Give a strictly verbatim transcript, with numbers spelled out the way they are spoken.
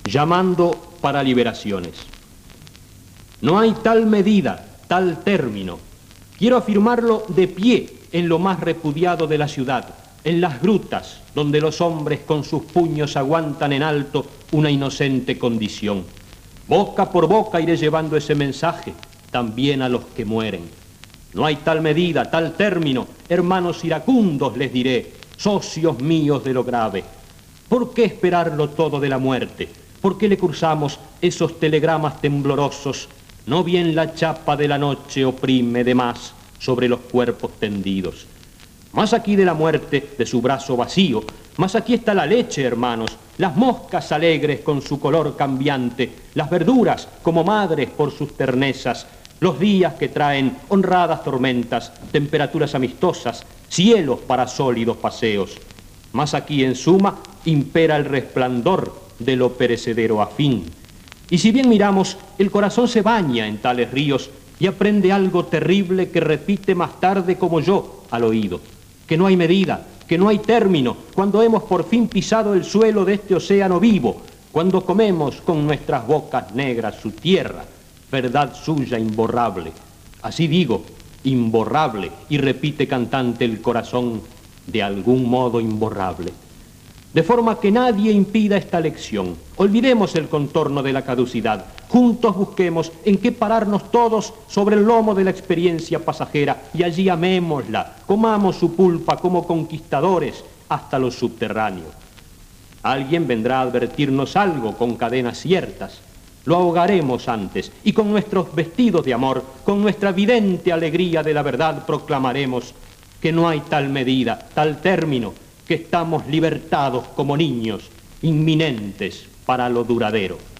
llamando para liberaciones. No hay tal medida, tal término. Quiero afirmarlo de pie en lo más repudiado de la ciudad, en las grutas donde los hombres con sus puños aguantan en alto una inocente condición. Boca por boca iré llevando ese mensaje también a los que mueren. No hay tal medida, tal término, hermanos iracundos les diré, socios míos de lo grave. ¿Por qué esperarlo todo de la muerte? ¿Por qué le cursamos esos telegramas temblorosos? No bien la chapa de la noche oprime de más sobre los cuerpos tendidos. Más aquí de la muerte, de su brazo vacío, más aquí está la leche, hermanos, las moscas alegres con su color cambiante, las verduras como madres por sus ternezas, los días que traen honradas tormentas, temperaturas amistosas, cielos para sólidos paseos. Más aquí, en suma, impera el resplandor de lo perecedero a fin. Y si bien miramos, el corazón se baña en tales ríos y aprende algo terrible que repite más tarde como yo al oído, que no hay medida, que no hay término, cuando hemos por fin pisado el suelo de este océano vivo, cuando comemos con nuestras bocas negras su tierra, verdad suya imborrable. Así digo, imborrable, y repite cantante el corazón, de algún modo imborrable. De forma que nadie impida esta lección. Olvidemos el contorno de la caducidad. Juntos busquemos en qué pararnos todos sobre el lomo de la experiencia pasajera y allí amémosla, comamos su pulpa como conquistadores hasta los subterráneos. Alguien vendrá a advertirnos algo con cadenas ciertas. Lo ahogaremos antes y con nuestros vestidos de amor, con nuestra vidente alegría de la verdad proclamaremos que no hay tal medida, tal término, que estamos libertados como niños, inminentes para lo duradero.